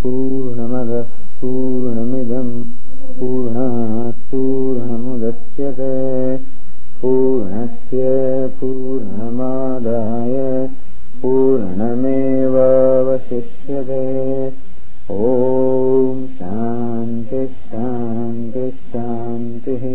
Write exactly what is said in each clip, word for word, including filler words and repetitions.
पूर्णमदः पूर्णमिदं पूर्णात् पूर्णमुदच्यते पूर्णस्य पूर्णमादाय पूर्णमेवावशिष्यते। ॐ शान्ति शान्ति शान्तिः।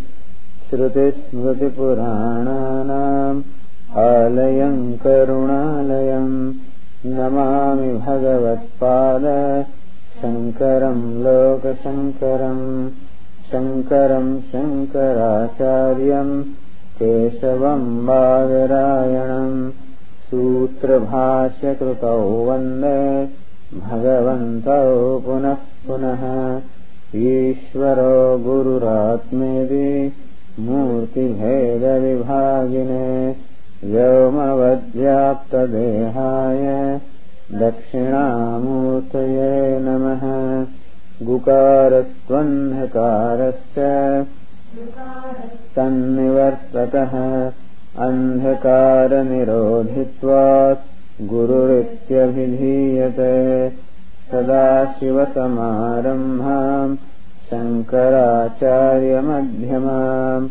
श्रुतिस्मृतिपुराणानाम् आलयं करुणालयं नमामि भगवत्पाद शङ्करं लोकशङ्करं। शङ्करं शङ्कराचार्यं केशवं बादरायणं सूत्रभाष्यकृतौ वन्दे भगवन्तौ पुनः पुनः। ईश्वरो गुरुरात्मेति मूर्तिभेदविभागिने व्योमवद्व्याप्तदेहाय दक्षिणामूर्तये नमः। गुकारस्त्वन्धकारस्य तन्निवर्ततः अन्धकारनिरोधित्वात् गुरुरित्यभिधीयते। सदाशिवसमारम्भाम् शङ्कराचार्यमध्यमाम्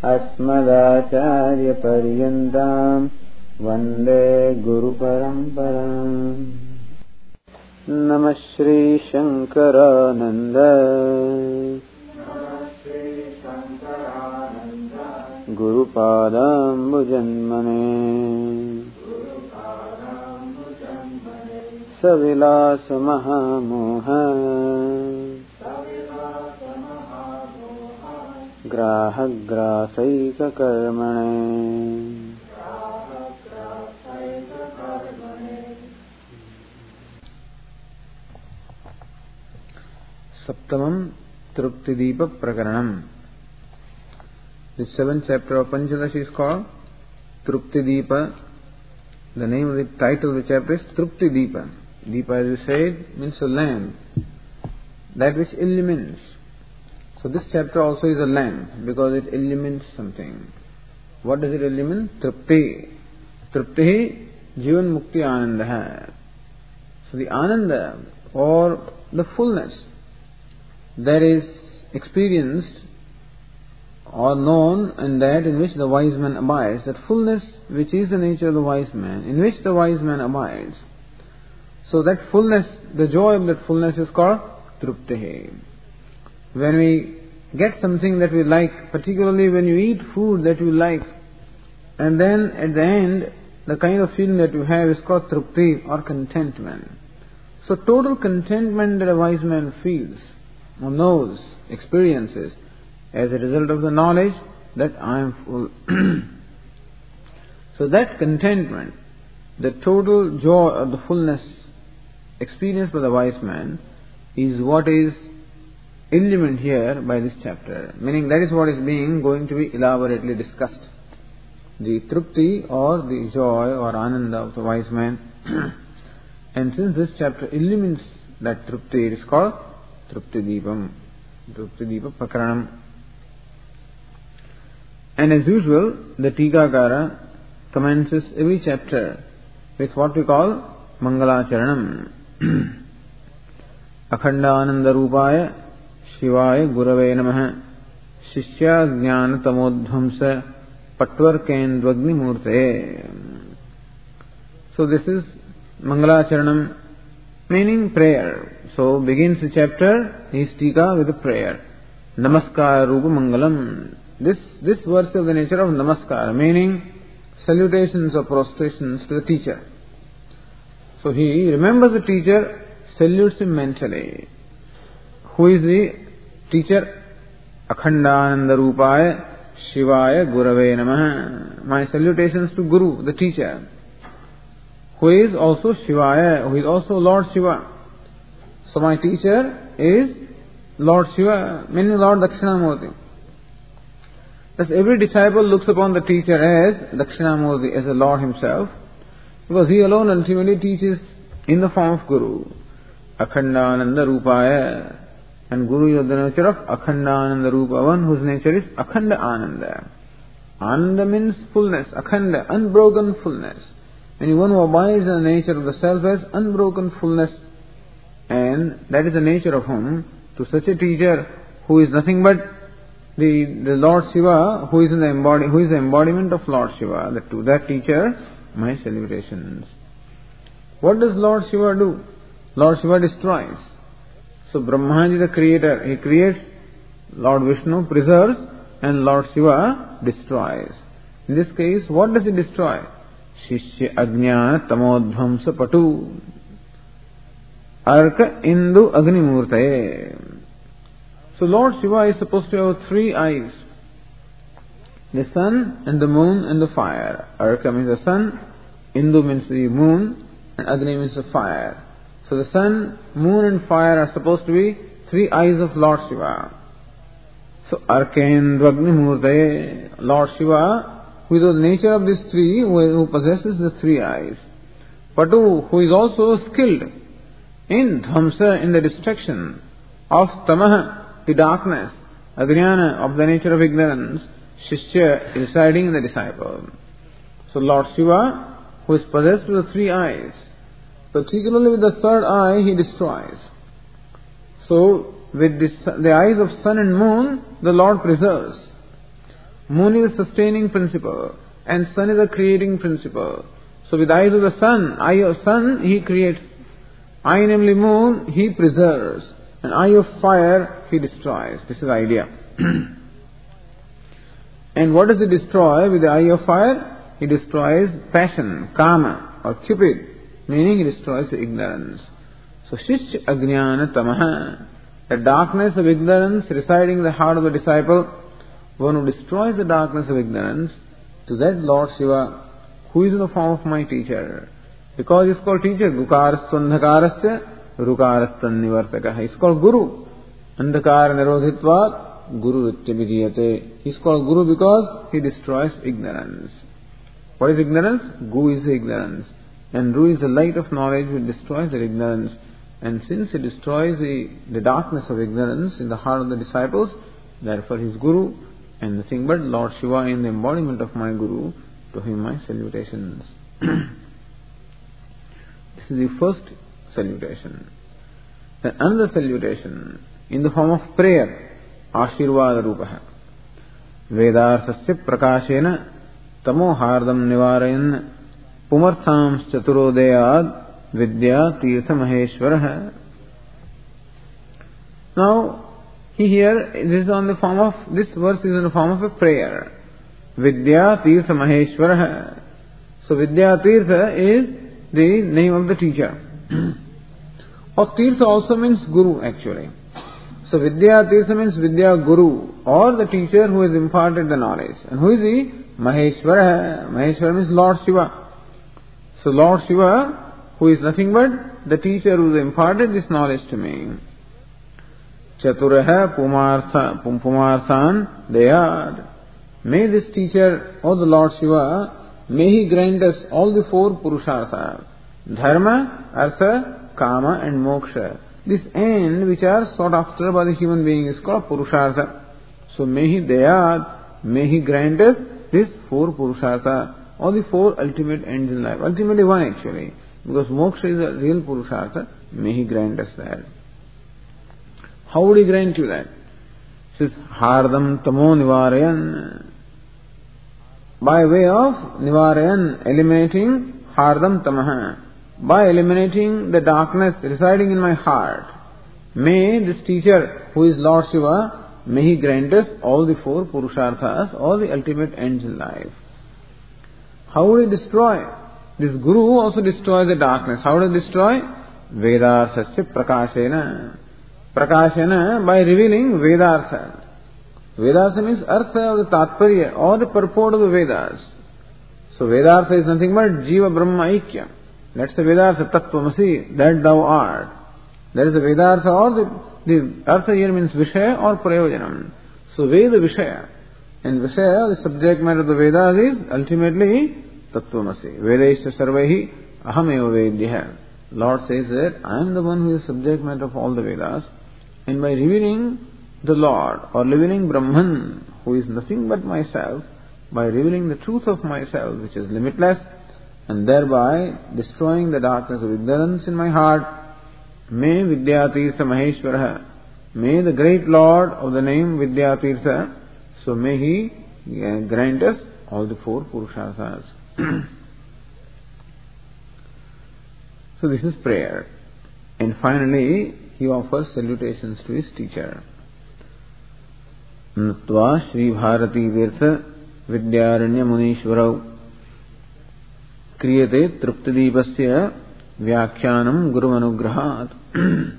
अस्मदाचार्यपर्यन्ताम् वन्दे गुरुपरम्पराम्। नमः श्रीशङ्करानन्द गुरुपादाम्बुजन्मने सविलासमहामोह ग्राहग्रासैककर्मणे। Saptamam Truptideepa Prakaranam. The seventh chapter of Panchadashi is called Truptideepa. The name of the title of the chapter is Truptideepa. Deepa, as we said, means a lamp, that which illumines. So this chapter also is a lamp because it illumines something. What does it illumine? Trupti. Trupti Jivan Mukti Ananda. So the Ananda or the fullness that is experienced or known and that in which the wise man abides, that fullness which is the nature of the wise man, in which the wise man abides. So that fullness, the joy of that fullness is called Trupti. When we get something that we like, particularly when you eat food that you like, and then at the end, the kind of feeling that you have is called Trupti or contentment. So total contentment that a wise man feels, or knows, experiences, as a result of the knowledge that I am full. So that contentment, the total joy or the fullness experienced by the wise man is what is illumined here by this chapter. Meaning that is what is being going to be elaborately discussed. The Trupti or the joy or Ananda of the wise man. And since this chapter illumines that Trupti, it is called Truptideepam. Truptideepa Prakaranam. And as usual, the Tikakara commences every chapter with what we call Mangalacharanam. Akhandananda Rupaya Shivaya Gurave Namaha Shishya Jnana Tamodhamsa Patvar Kendvagni Murte. So this is Mangalacharanam, meaning prayer. So begins the chapter, his Tika with a prayer. Namaskar Rupa Mangalam. This, this verse of the nature of Namaskar, meaning salutations or prostrations to the teacher. So he remembers the teacher, salutes him mentally. Who is the teacher? Akhandananda Rupaya Shivaya Gurave Namaha. My salutations to Guru, the teacher, who is also Shivaya, who is also Lord Shiva. So my teacher is Lord Shiva, meaning Lord Dakshinamurti. Thus every disciple looks upon the teacher as Dakshinamurti, as the Lord himself, because he alone ultimately teaches in the form of Guru. Akhandananda Rupaya. And Guru is of the nature of Akhandananda Rupa, one whose nature is Akhanda Ananda. Ananda means fullness, Akhanda, unbroken fullness. And one who abides in the nature of the self as unbroken fullness. And that is the nature of whom? To such a teacher who is nothing but the, the Lord Shiva, who is in the embody, who is the embodiment of Lord Shiva, that to that teacher, my salutations. What does Lord Shiva do? Lord Shiva destroys. So Brahmaji, the creator, he creates, Lord Vishnu preserves, and Lord Shiva destroys. In this case, what does he destroy? Shishya Ajnana Tamodvamsa Patu Arka Indu Agni Murtaye. So Lord Shiva is supposed to have three eyes. The sun and the moon and the fire. Arka means the sun, Indu means the moon, and Agni means the fire. So the sun, moon and fire are supposed to be three eyes of Lord Shiva. So Arkendra Agni Murtaye, Lord Shiva, who is of the nature of these three, who possesses the three eyes. Patu, who is also skilled in Dhamsa, in the destruction of Tamaha, the darkness, Ajnana, of the nature of ignorance, Shishya, residing in the disciple. So Lord Shiva, who is possessed with the three eyes, particularly with the third eye, he destroys. So, with this, the eyes of sun and moon, the Lord preserves. Moon is a sustaining principle, and sun is a creating principle. So, with the eyes of the sun, eye of sun, he creates. Eye, namely moon, he preserves. And eye of fire, he destroys. This is the idea. And what does he destroy with the eye of fire? He destroys passion, kama, or cupid, meaning he destroys the ignorance. So, Shishya Ajnana Tamaha, the darkness of ignorance residing in the heart of the disciple, one who destroys the darkness of ignorance, to that Lord Shiva, who is in the form of my teacher. Because he is called teacher, Gukarastvandhakarasya Rukarasthan He is called Guru. Andhakara Nirodhitvat Guru Rityabhidiyate. He is called Guru because he destroys ignorance. What is ignorance? Gu is ignorance. And Ru is the light of knowledge which destroys the ignorance. And since it destroys the, the darkness of ignorance in the heart of the disciples, therefore he is Guru, and nothing but Lord Shiva in the embodiment of my Guru, to him my salutations. This is the first salutation. Then another salutation in the form of prayer, Ashirvada Rupaha. Vedarthasya Prakashena Tamo Hardam Nivarayan Pumarthams Chaturodayad Vidya Tirtha Maheshwaraha. Now, he here, this is on the form of, this verse is in the form of a prayer. Vidya Tirtha Maheshwaraha. So, Vidya Tirtha is the name of the teacher. Or Tirtha also means Guru actually. So, Vidya Tirtha means Vidya Guru, or the teacher who has imparted the knowledge. And who is he? Maheshwara. Maheshwara means Lord Shiva. So Lord Shiva, who is nothing but the teacher who has imparted this knowledge to me. Chaturaha Pumartha Pumarthan Deyad. May this teacher, or the Lord Shiva, may he grant us all the four Purushartha. Dharma, Artha, Kama and Moksha. This end which are sought after by the human being is called Purushartha. So may he Deyad, may he grant us this four Purushartha, or the four ultimate ends in life. Ultimately one actually, because moksha is a real Purushartha. May he grant us that. How would he grant you that? It says, Hardam Tamo Nivarayan. By way of Nivarayan, eliminating Hardam Tamaha. By eliminating the darkness residing in my heart. May this teacher, who is Lord Shiva, may he grant us all the four Purusharthas, all the ultimate ends in life. How would he destroy? This Guru also destroys the darkness. How does he destroy? Vedarthasya Prakashena. Prakashena, by revealing Vedartha. Vedartha means Artha of the Tatparya, or the purport of the Vedas. So Vedartha is nothing but Jiva Brahma Aikya. That's the Vedartha, Tattvamasi, that thou art. That is the Vedartha, or the, the Artha here means Vishaya or Prayojanam. So Veda Vishaya. And Vishaya, the subject matter of the Vedas is ultimately Tattvamasi. Vedesha Sarvehi Ahameva Vedya. Lord says that I am the one who is subject matter of all the Vedas. And by revealing the Lord, or revealing Brahman, who is nothing but myself, by revealing the truth of myself, which is limitless, and thereby destroying the darkness of ignorance in my heart, Me Vidyatirtha Maheshwara. May the great Lord of the name Vidyatirtha, so may he grant us all the four Purushasas. So this is prayer. And finally, he offers salutations to his teacher. Natva Sri Bharati Virtha Vidyaranya Munishwarau Kriyate Truptadipasya Vyakhyanam Guru Anugrahat.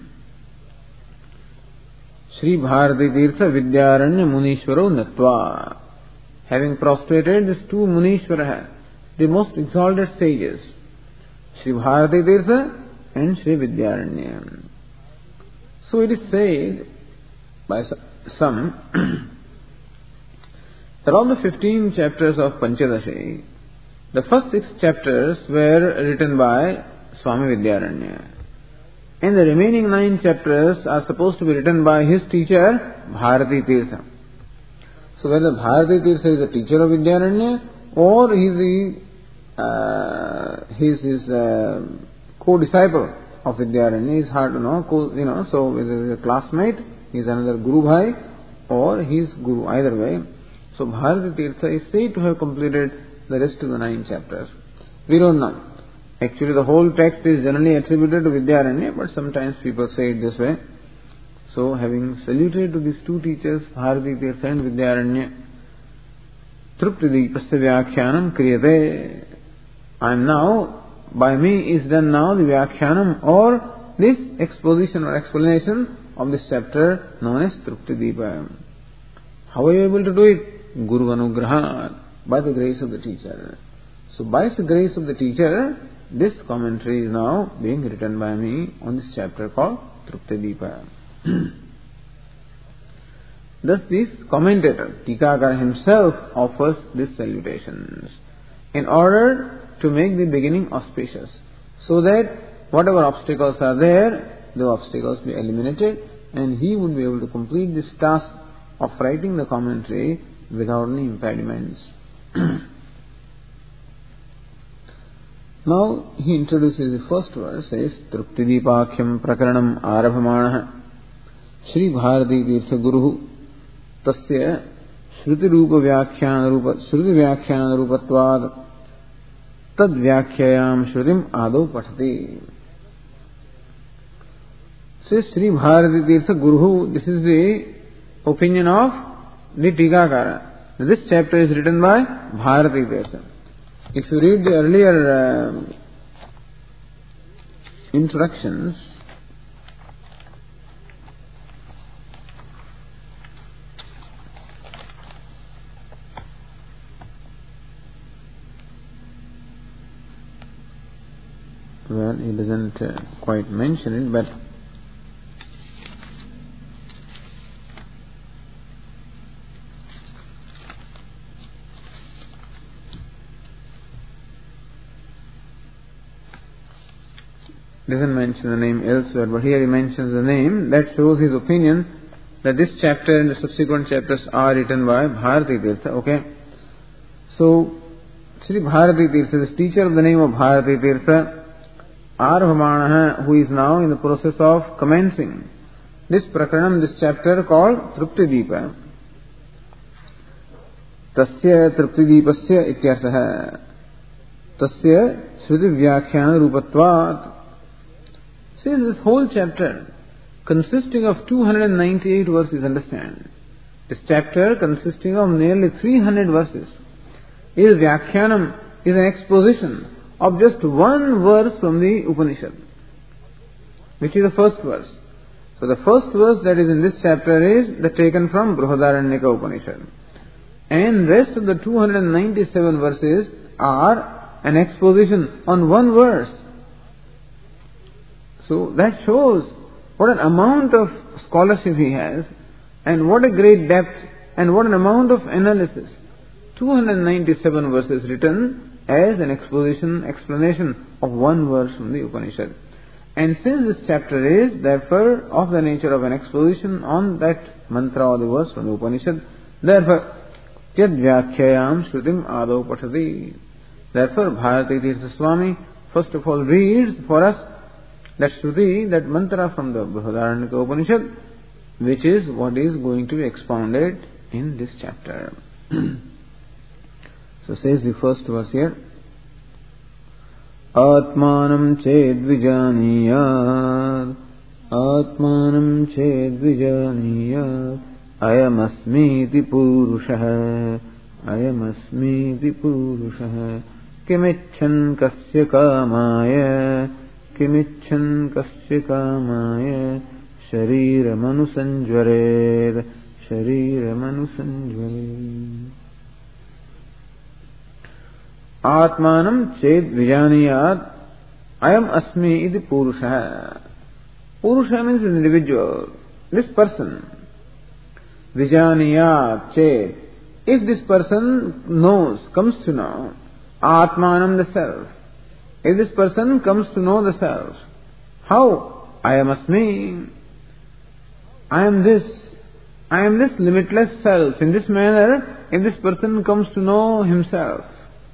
Sri Bharati Tirtha Vidyaranya Munishwaro Natva. Having prostrated these two Munishwara, the most exalted sages, Sri Bharati Tirtha and Sri Vidyaranya. So it is said by some that of the fifteen chapters of Panchadashi, the first six chapters were written by Swami Vidyaranya. And the remaining nine chapters are supposed to be written by his teacher, Bharati Tirtha. So whether Bharati Tirtha is the teacher of Vidyaranya or he is the, uh, he is his uh, co-disciple of Vidyaranya is hard to know. Co, you know, so whether he is a classmate, he is another Guru Bhai, or he is Guru, either way. So Bharati Tirtha is said to have completed the rest of the nine chapters. We don't know. Actually, the whole text is generally attributed to Vidyaranya, but sometimes people say it this way. So, having saluted to these two teachers, Bharati Tirtha and Vidyaranya, Truptadipasya Vyakhyanam Kriyate. I am now, by me is done now the Vyakhyanam, or this exposition or explanation of this chapter known as Truptadipa. How are you able to do it? Guru Anugraha, by the grace of the teacher. So, by the grace of the teacher, this commentary is now being written by me on this chapter called Truptadipa. Thus this commentator, Tikakara himself, offers these salutations in order to make the beginning auspicious, so that whatever obstacles are there, the obstacles be eliminated, and he would be able to complete this task of writing the commentary without any impediments. Now he introduces the first verse, says Truptadipakhyam Prakaranam Arabhamanah Sri Bharati Tirtha Guru Tasya Shruti Rupa Vyakhyan Rupa Shruti Vyakhyan Rupatvad Tad Vyakhyayam Shrutim Ado Pathati. Says Sri Bharati Tirtha Guru, this is the opinion of the Tikakara. This chapter is written by Bharati Tirtha. If you read the earlier uh, introductions, well, he doesn't uh, quite mention it, but doesn't mention the name elsewhere, but here he mentions the name. That shows his opinion that this chapter and the subsequent chapters are written by Bharati Tirtha. Okay, so Sri Bharati Tirtha, this teacher of the name of Bharati Tirtha, Arvamanaha, who is now in the process of commencing this prakaranam, this chapter called Truptadipa. Tasya Truptadipasya ityarthaha. Tasya Shruti Vyakhyana Rupatvat. Says this whole chapter, consisting of two hundred ninety-eight verses, understand. This chapter, consisting of nearly three hundred verses, is Vyakhyanam, is an exposition of just one verse from the Upanishad, which is the first verse. So the first verse that is in this chapter is the taken from Brihadaranyaka Upanishad. And rest of the two hundred ninety-seven verses are an exposition on one verse. So that shows what an amount of scholarship he has, and what a great depth, and what an amount of analysis. two hundred ninety-seven verses written as an exposition, explanation of one verse from the Upanishad. And since this chapter is therefore of the nature of an exposition on that mantra or the verse from the Upanishad, therefore, Tyad Vyakhyayam Shrutim Ado Pathati. Therefore, Bharati Tirtha Swami first of all reads for us that Shruti, that mantra from the Brihadaranyaka Upanishad, which is what is going to be expounded in this chapter. So says the first verse here, Atmanam chedvijaniyat, Atmanam chedvijaniyat, Ayamasmiti purushah, Ayamasmiti purushah, Kimicchan kasya kamaya, Kimicchan kasya kamaya, Shariramanussanjvared, Shariramanussanjvared. Atmanam ched vijaniyat, Ayam asmi iti purusha. Purusha means an individual, this person. Vijaniyat ched. If this person knows, comes to know, Atmanam, the self. If this person comes to know the self, how? Ayam asmi. I am this. I am this limitless self. In this manner, if this person comes to know himself,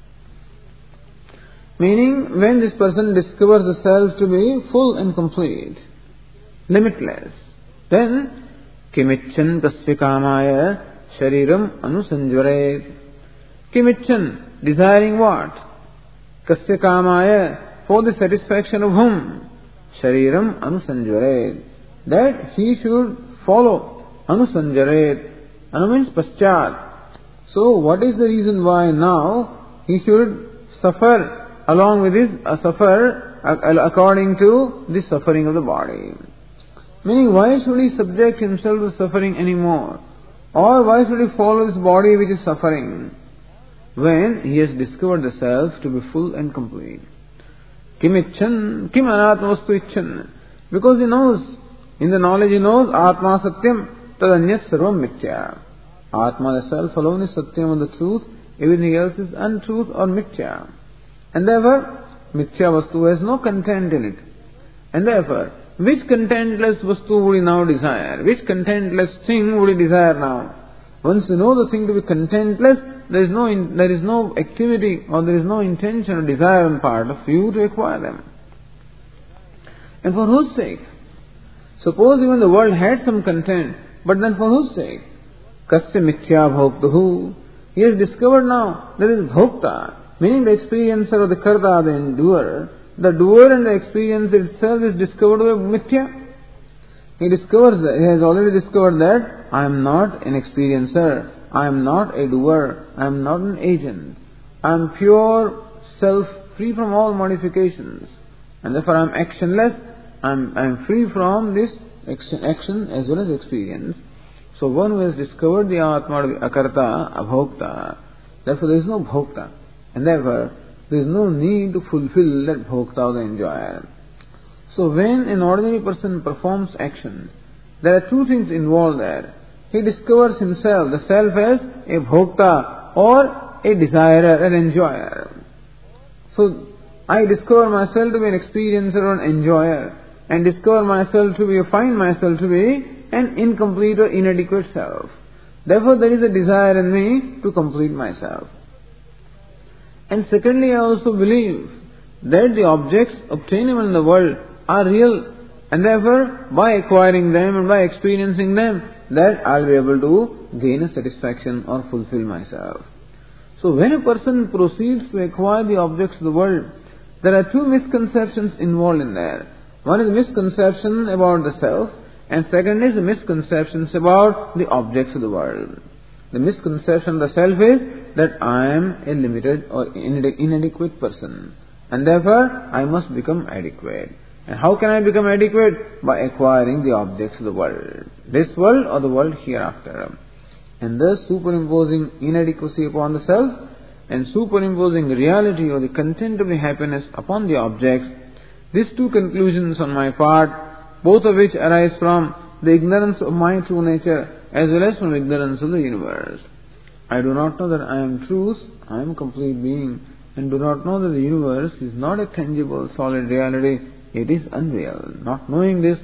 meaning, when this person discovers the self to be full and complete, limitless, then Kimicchan tasya kamaya shariram anusanjvaret. Kimicchan, desiring what? Kasya kamaya, for the satisfaction of whom? Shariram anusanjvaret. That he should follow. Anusanjaret. Anu means paschat. So, what is the reason why now he should suffer along with his uh, suffer uh, according to the suffering of the body? Meaning, why should he subject himself to suffering anymore? Or why should he follow his body which is suffering, when he has discovered the self to be full and complete? Kim icchan, kim anatmastu icchan. Because he knows, in the knowledge he knows, Atma Satyam, tadanyat sarvam mithya. Atma, the self alone, is Satyam, or the truth, everything else is untruth or mithya. And therefore, mithya vastu has no content in it. And therefore, which contentless vastu would he now desire? Which contentless thing would he desire now? Once you know the thing to be contentless, there is no in, there is no activity or there is no intention or desire on part of you to acquire them. And for whose sake? Suppose even the world had some content, but then for whose sake? Kasya mithya bhoktahu. He has discovered now there is bhokta, meaning the experiencer or the karta, the endurer. The doer and the experience itself is discovered by mithya. He discovers that, he has already discovered that I am not an experiencer, I am not a doer, I am not an agent. I am pure self, free from all modifications. And therefore I am actionless, I am, I am free from this action, action as well as experience. So one who has discovered the Atma to be akarta, abhokta, therefore there is no bhokta. And therefore, there is no need to fulfill that bhokta or the enjoyer. So when an ordinary person performs actions, there are two things involved there. He discovers himself, the self, as a bhokta or a desirer, an enjoyer. So I discover myself to be an experiencer or an enjoyer, and discover myself to be, find myself to be an incomplete or inadequate self. Therefore there is a desire in me to complete myself. And secondly, I also believe that the objects obtainable in the world are real, and therefore by acquiring them and by experiencing them, that I'll be able to gain a satisfaction or fulfill myself. So when a person proceeds to acquire the objects of the world, there are two misconceptions involved in there. One is misconception about the self, and second is the misconceptions about the objects of the world. The misconception of the self is that I am a limited or inadequate person, and therefore I must become adequate. And how can I become adequate? By acquiring the objects of the world, this world or the world hereafter. And thus superimposing inadequacy upon the self and superimposing reality or the content of the happiness upon the objects, these two conclusions on my part, both of which arise from the ignorance of my true nature as well as from ignorance of the universe. I do not know that I am truth, I am complete being, and do not know that the universe is not a tangible, solid reality, it is unreal. Not knowing this,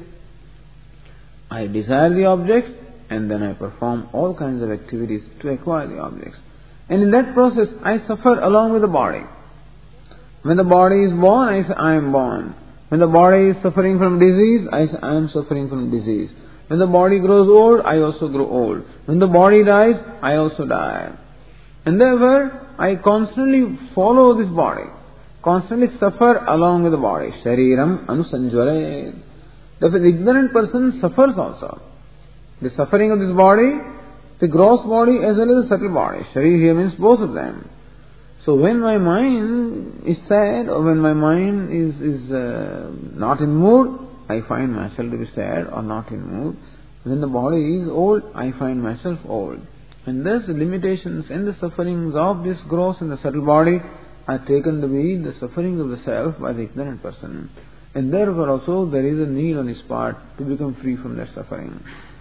I desire the objects, and then I perform all kinds of activities to acquire the objects. And in that process, I suffer along with the body. When the body is born, I say, I am born. When the body is suffering from disease, I, I am suffering from disease. When the body grows old, I also grow old. When the body dies, I also die. And therefore, I constantly follow this body, constantly suffer along with the body. Shariram anusanjvare. Therefore, the ignorant person suffers also. The suffering of this body, the gross body as well as the subtle body. Sharir here means both of them. So when my mind is sad or when my mind is, is uh, not in mood, I find myself to be sad or not in mood. When the body is old, I find myself old. And thus the limitations and the sufferings of this gross and the subtle body are taken to be the suffering of the self by the ignorant person. And therefore also there is a need on his part to become free from that suffering.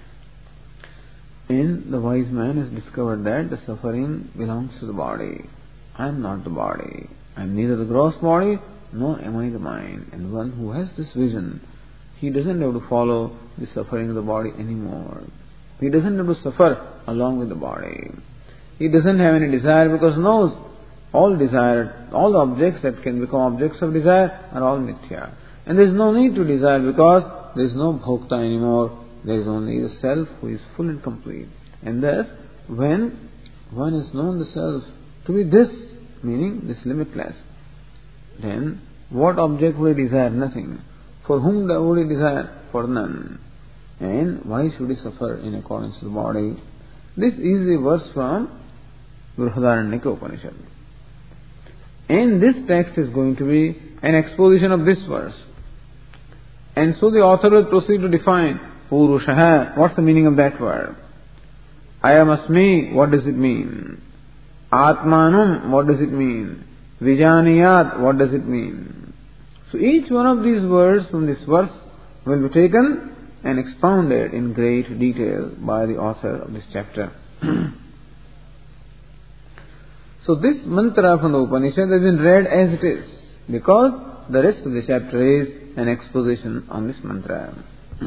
And the wise man has discovered that the suffering belongs to the body. I am not the body. I am neither the gross body nor am I the mind. And one who has this vision, he doesn't have to follow the suffering of the body anymore. He doesn't have to suffer along with the body. He doesn't have any desire because knows all desire, all the objects that can become objects of desire are all mithya. And there is no need to desire because there is no bhokta anymore. There is only the self who is full and complete. And thus, when one has known the self to be this, meaning this limitless, then what object would he desire? Nothing. For whom would he desire? For none. And why should he suffer in accordance to the body? This is a verse from Brihadaranyaka Upanishad. And this text is going to be an exposition of this verse. And so the author will proceed to define Purushaha. What's the meaning of that word? Ayamasmi, what does it mean? Atmanum, what does it mean? Vijaniyat, what does it mean? So each one of these words from this verse will be taken and expounded in great detail by the author of this chapter. So this mantra from the Upanishad has been read as it is, because the rest of the chapter is an exposition on this mantra.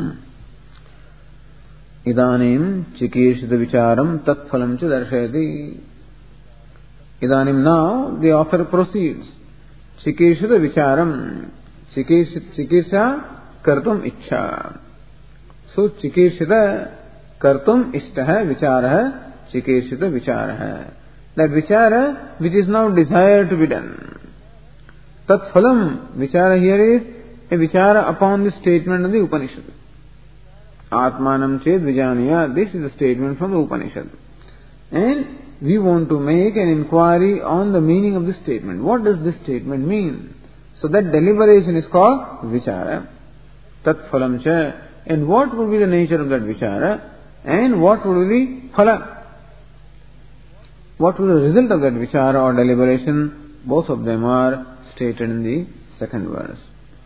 Idanim chikirshita vicharam tat phalam cha darshayati. Idanim, now the author proceeds. Chikirshita vicharam. Chikirsha kartum ichha. So chikirshita kartum ishtaha vicharaha chikirshita vicharaha. That vichara which is now desired to be done. Tat phalam, vichara here is a vichara upon the statement of the Upanishad. Atmanam ched vijaniya, this is a statement from the Upanishad. And we want to make an inquiry on the meaning of this statement. What does this statement mean? So that deliberation is called vichara. Tat phalam cha. And what will be the nature of that vichara? And what will be phala? What will be the result of that vichara or deliberation? Both of them are stated in the second verse.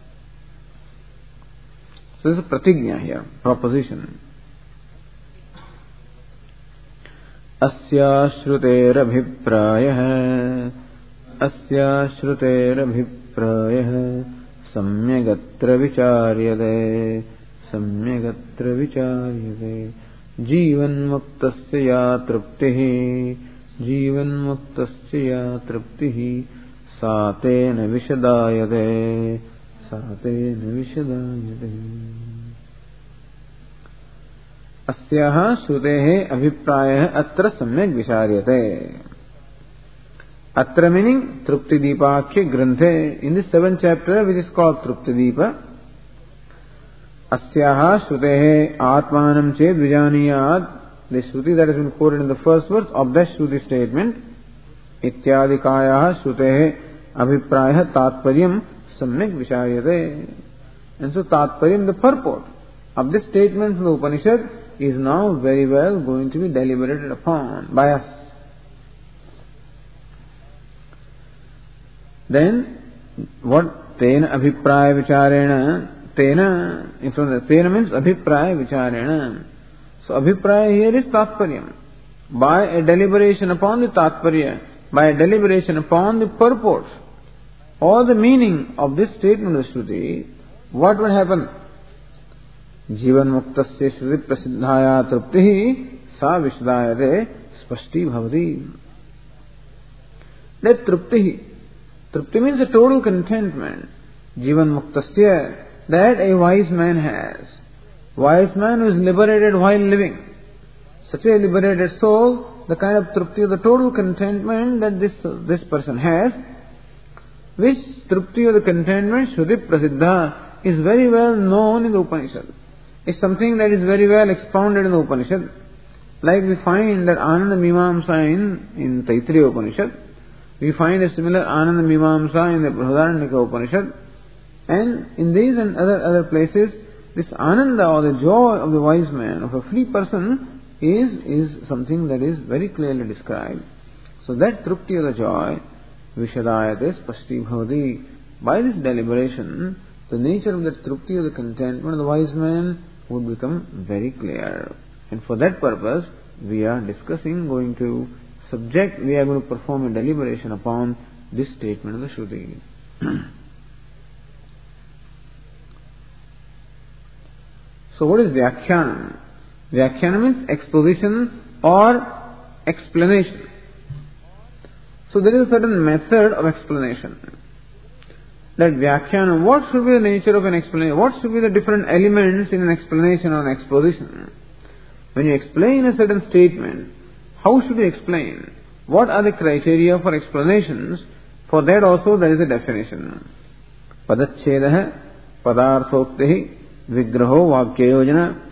So this is a pratignya here, proposition. Asya shruterabhiprayah Asya shruterabhiprayah Samyagatra vicharyade Samyagatra vicharyade Jivan muktasya ya truptihi Jivan muktasya ya truptihi Satena vishadayade Satena vishadayade Asyaha shrutehe abhiprayah atra samyak vicharyate. Atra meaning Trupti Deepakhya Granthe. In the seventh chapter, which is called Trupti Deepa, Asyaha shrutehe atmanam ched vijaniyat. The shruti that has been quoted in the first verse of that shruti statement, ityadikayaha shrutehe abhiprayah tatparyam samyak vicharyate. And so tatparyam, the purport of this statement from the Upanishad, is now very well going to be deliberated upon by us. Then, what tena abhipraya vicharena, tena, in front of tena means abhipraya vicharena. So abhipraya here is tatparyam. By a deliberation upon the tatparya, by a deliberation upon the purport or the meaning of this statement of Shruti, what will happen? Jivan muktasya shruti prasiddhaya truptihi sa vishadayate spashti bhavati. That truptihi, trupti means a total contentment. Jivan Muktasya, that a wise man has. Wise man who is liberated while living. Such a liberated soul, the kind of trupti, the total contentment that this, this person has, which trupti or the contentment, Shruti Prasiddha, is very well known in the Upanishad. It's something that is very well expounded in the Upanishad. Like we find that Ananda Mimamsa in, in Taittiriya Upanishad, we find a similar Ananda Mimamsa in the Brihadaranyaka Upanishad, and in these and other other places, this Ananda or the joy of the wise man, of a free person, is is something that is very clearly described. So that trupti of the joy, Vishadayate Spashti Bhavati, by this deliberation, the nature of that trupti of the contentment of the wise man would become very clear. And for that purpose, we are discussing, going to subject, we are going to perform a deliberation upon this statement of the Shruti. So what is Vyakhyana? Vyakhyana means exposition or explanation. So there is a certain method of explanation. That Vyakhyana, what should be the nature of an explanation? What should be the different elements in an explanation or an exposition? When you explain a certain statement, how should you explain? What are the criteria for explanations? For that also there is a definition. Padachchedah, padarthoktihi, vigraho, vakyayojana,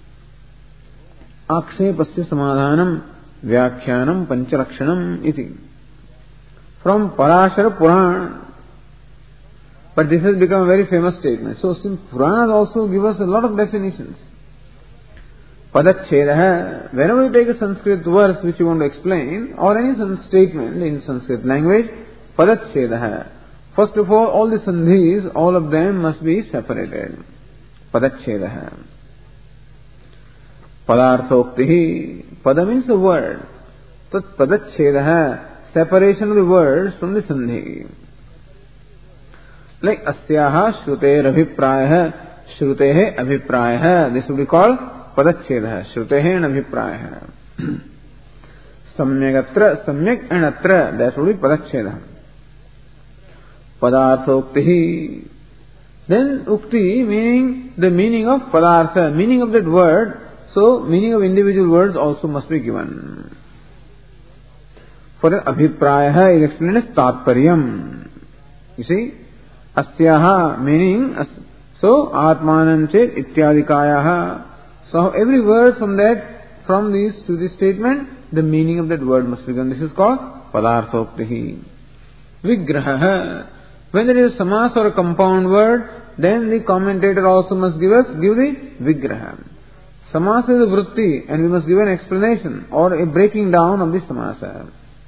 akshepasya samadhanam, vyakhyanam, panchalakshanam, iti. From Parashara Purana. But this has become a very famous statement. So since Puranas also give us a lot of definitions. Padachchedah, whenever you take a Sanskrit verse which you want to explain, or any statement in Sanskrit language, Padachchedah. First of all, all the sandhis, all of them must be separated. Padachchedah. Padarthoktihi. Pada means the word. So Padachchedah, separation of the words from the sandhi. Like asyaha shruter abhiprayah, shrutehe abhiprayah. This would be called Padachchedah. Shrutehe and abhiprayah. Samyak atra, samyak and atra. That would be Padachchedah. Padarthoktihi. Then ukti, meaning the meaning of padartha, meaning of that word. So meaning of individual words also must be given. For an abhiprayah is explained as tatparyam. You see? Asyaha, meaning, so, atmanam chet ityadikayaha. So, every word from that, from this to this statement, the meaning of that word must be given. This is called padarthoktihi. Vigraha. When there is a samas or a compound word, then the commentator also must give us, give the vigraha. Samas is a vritti, and we must give an explanation or a breaking down of the samasa.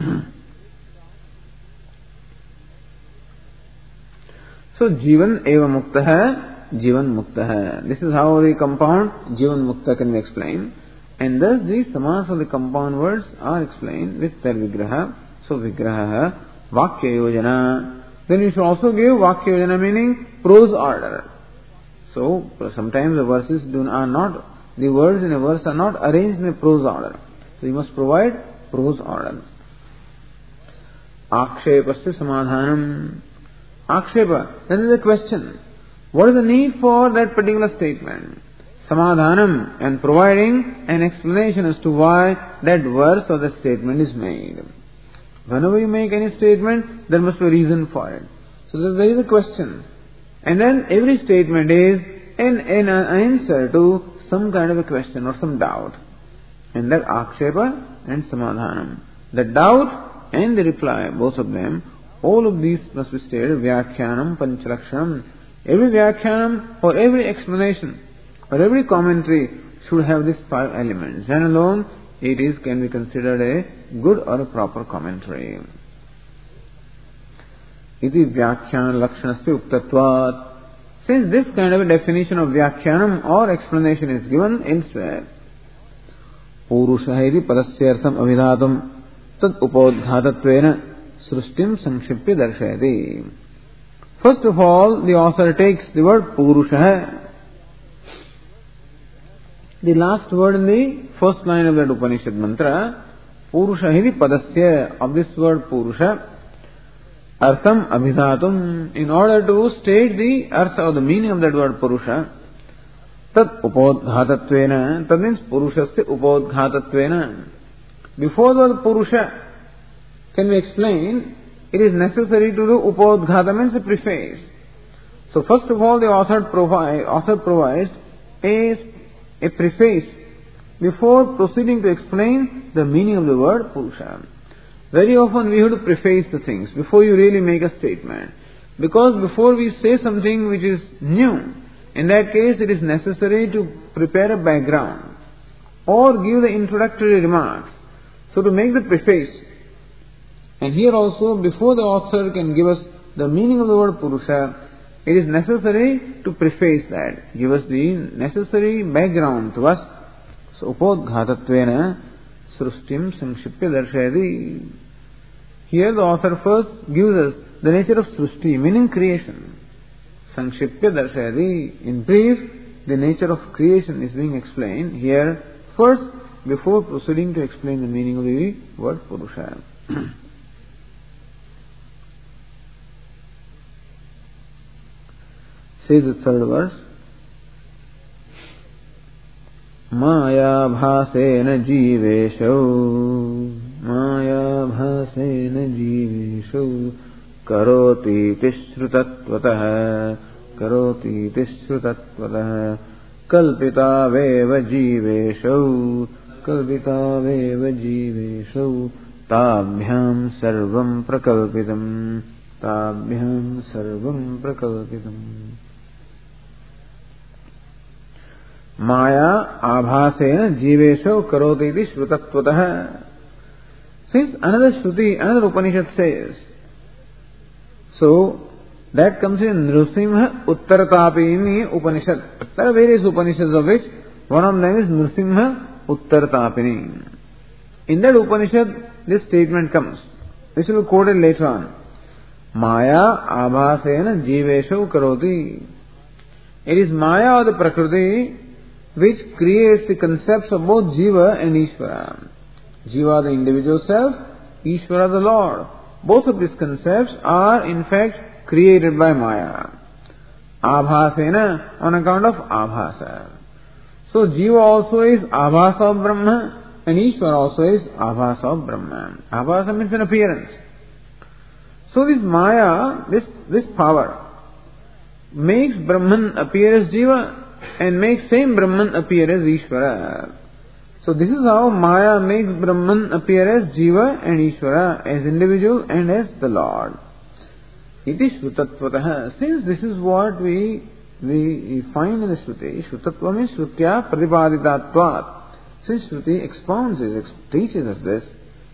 So, Jivan eva mukta, Jivan mukta. This is how the compound Jivan mukta can be explained. And thus the samas of the compound words are explained with their vigraha. So, vigraha, vakya yojana. Then you should also give vakya yojana, meaning prose order. So, sometimes the verses do are not, the words in a verse are not arranged in a prose order. So, you must provide prose order. Akshepasya samadhanam. Akshepa, that is a question. What is the need for that particular statement? Samadhanam, and providing an explanation as to why that verse or that statement is made. Whenever you make any statement, there must be a reason for it. So there is a question. And then every statement is an, an answer to some kind of a question or some doubt. And that akshepa and samadhanam. The doubt and the reply, both of them, all of these must be stated, Vyakyanam, Panchalakshanam. Every Vyakyanam or every explanation or every commentary should have these five elements. Then alone it is can be considered a good or a proper commentary. Iti Vyakyan Lakshanasya Uktatvat. Since this kind of a definition of Vyakyanam or explanation is given elsewhere, Purushahiri Padasyartham Avidhatam Tad Upodhatatvena Srustim Sankhipya Darshayati. First of all, the author takes the word Purusha, the last word in the first line of that Upanishad mantra, Purusha Hiri Padasya, of this word Purusha, artham abhidhatum, in order to state the artha or the meaning of that word Purusha, tat upodghatatvena, that means Purushasya upodghatatvena. Before the word Purusha can be explained, it is necessary to do upodghata, means a preface. So first of all, the author, provide, author provides a, a preface before proceeding to explain the meaning of the word Purusha. Very often we have to preface the things before you really make a statement. Because before we say something which is new, in that case it is necessary to prepare a background or give the introductory remarks. So to make the preface, and here also before the author can give us the meaning of the word Purusha, it is necessary to preface that, give us the necessary background to us. So upodghatatvena srustim samshipya darshayati. Here the author first gives us the nature of srushti, meaning creation. Samshipya darshayati. In brief, the nature of creation is being explained here first before proceeding to explain the meaning of the word Purusha. Says the third verse, Maya bhasena jivesho, Maya bhasena jivesho, Karoti tishrutatvatah, Karoti tishrutatvatah, Kalpita veva jivesho, Kalpita veva jivesho, Tabhyam sarvam prakalpitam, Tabhyam sarvam prakalpitam. Maya abhasena jivesho karoti iti shrutatvatah. Since another Shruti, another Upanishad says, so that comes in Nrsimha Uttartapini Upanishad. There are various Upanishads of which one of them is Nrsimha Uttartapini. In that Upanishad, this statement comes, which will be quoted later on. Maya abhasena jivesho karoti. It is Maya or the Prakriti which creates the concepts of both Jiva and Ishvara. Jiva, the individual self, Ishvara, the Lord. Both of these concepts are in fact created by Maya. Abhasena, on account of Abhasa. So Jiva also is Abhasa of Brahma and Ishvara also is Abhasa of Brahma. Abhasa means an appearance. So this Maya, this, this power, makes Brahman appear as Jiva and makes same Brahman appear as Ishvara. So this is how Maya makes Brahman appear as Jiva and Ishvara, as individual and as the Lord. It is Shrutatvatah. Since this is what we, we find in the Shruti, Shrutatva means Shrutya Pradipaditattvat. Since Shruti expounds it, teaches us this,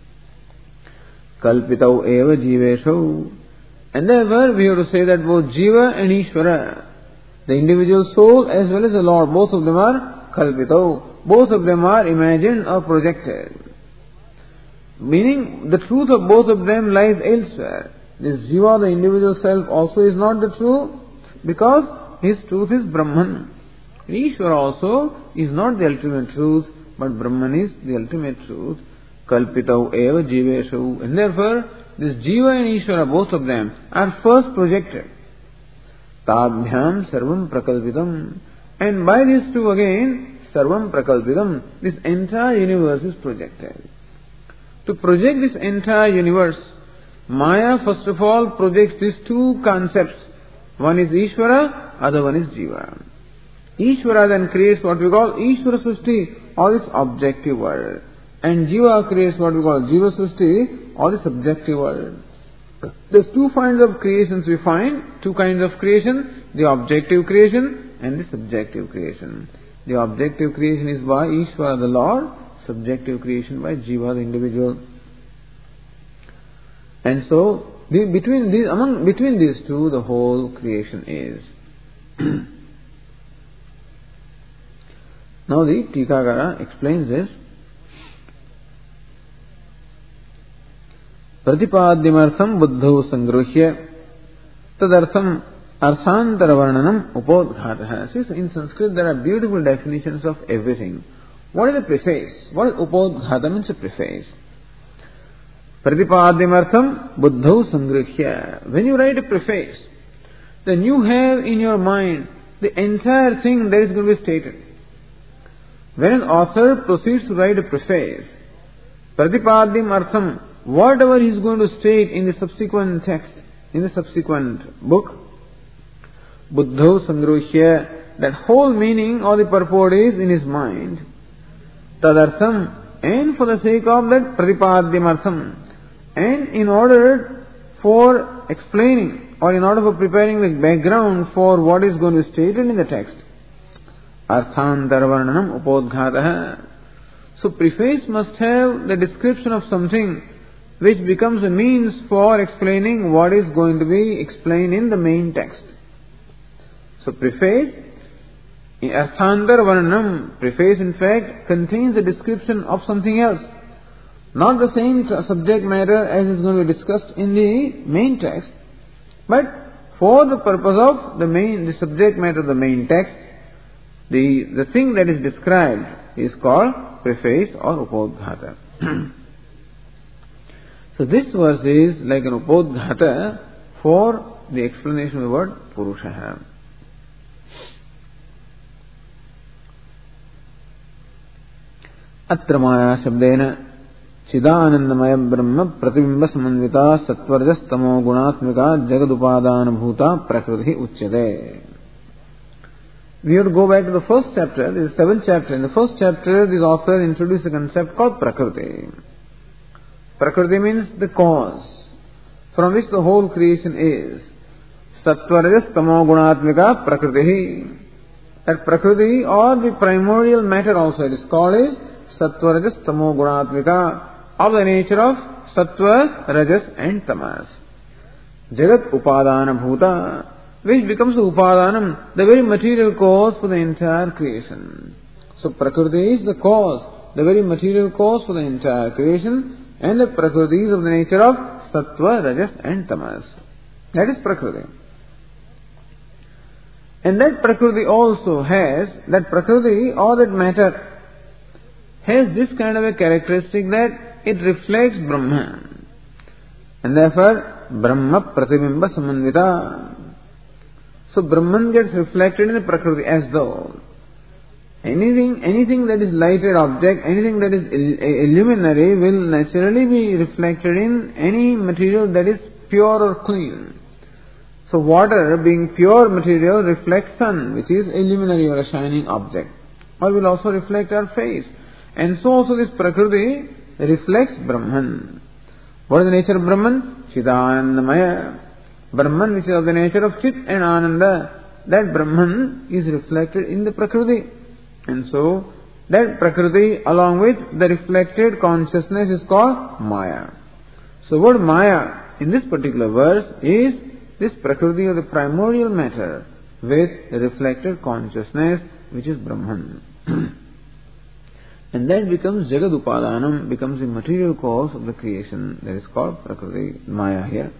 Kalpitau eva jivesho. And therefore we have to say that both Jiva and Ishvara, the individual soul as well as the Lord, both of them are kalpitau. Both of them are imagined or projected. Meaning the truth of both of them lies elsewhere. This Jiva, the individual self, also is not the truth because his truth is Brahman. Ishvara also is not the ultimate truth, but Brahman is the ultimate truth. Kalpitau eva jiveshu. And therefore, this Jiva and Ishvara, both of them, are first projected. Tabhyam sarvam prakalpitam. And by these two again, sarvam prakalpitam, this entire universe is projected. To project this entire universe, Maya first of all projects these two concepts. One is Ishvara, other one is Jiva. Ishvara then creates what we call Ishvara Srishti, or its objective world. And Jiva creates what we call Jiva Srishti, or the subjective world. There's two kinds of creations we find, two kinds of creation, the objective creation and the subjective creation. The objective creation is by Ishvara, the Lord, subjective creation by Jiva, the individual. And so, the, between these, among, between these two, the whole creation is. Now the Tikakara explains this. Pratipadyamartham buddhau sangruhya tadartham arthantaravarnanam upodghatah. See, in Sanskrit there are beautiful definitions of everything. What is a preface? What is upodghata means a preface. Pratipadyamartham buddhau sangrihya. When you write a preface, then you have in your mind the entire thing that is going to be stated. When an author proceeds to write a preface, Pratipadyamartham, whatever he is going to state in the subsequent text, in the subsequent book, buddhau sangrihya, that whole meaning or the purport is in his mind. Tadartham, and for the sake of that Pratipadyamartham, and in order for explaining or in order for preparing the background for what is going to be stated in the text, Arthantarvarnanam upodghataha. So preface must have the description of something which becomes a means for explaining what is going to be explained in the main text. So preface, Arthantarvarnanam, preface in fact contains a description of something else. Not the same subject matter as is going to be discussed in the main text, but for the purpose of the main, the subject matter of the main text, the, the thing that is described is called preface or upodghata. So this verse is like an upodghata for the explanation of the word Purusha. Atra maya shabdena चिदानंदमय ब्रह्म प्रतिबिंब समन्विता सत्वरजस्तमो गुणात्मिका जगदुपादान भूता प्रकृति उच्यते. We have to go back to the first chapter, this is the seventh chapter. In the first chapter, this author introduced a concept called Prakriti. Prakriti means the cause from which the whole creation is. Sattvarajastamo gunatmika Prakriti. That Prakriti or the primordial matter also it is called is Sattvarajastamo gunatmika, of the nature of Sattva, Rajas and Tamas. Jagat Upadana Bhuta, which becomes the Upadanam, the very material cause for the entire creation. So Prakriti is the cause, the very material cause for the entire creation, and the Prakriti is of the nature of Sattva, Rajas and Tamas. That is Prakriti. And that Prakriti also has, that Prakriti or that matter has this kind of a characteristic that it reflects Brahman. And therefore, Brahma Pratibimba Samanvita. So Brahman gets reflected in the Prakriti as though anything, anything that is lighted object, anything that is illuminary will naturally be reflected in any material that is pure or clean. So water being pure material reflects sun, which is a luminary or a shining object, or will also reflect our face. And so also this Prakriti reflects Brahman. What is the nature of Brahman? Chidanandamaya. Brahman, which is of the nature of Chit and Ananda, that Brahman is reflected in the Prakriti. And so that Prakriti along with the reflected consciousness is called Maya. So word Maya in this particular verse is this Prakriti of the primordial matter with reflected consciousness, which is Brahman. And that becomes Jagad Upadanam, becomes the material cause of the creation. That is called Prakriti, Maya here.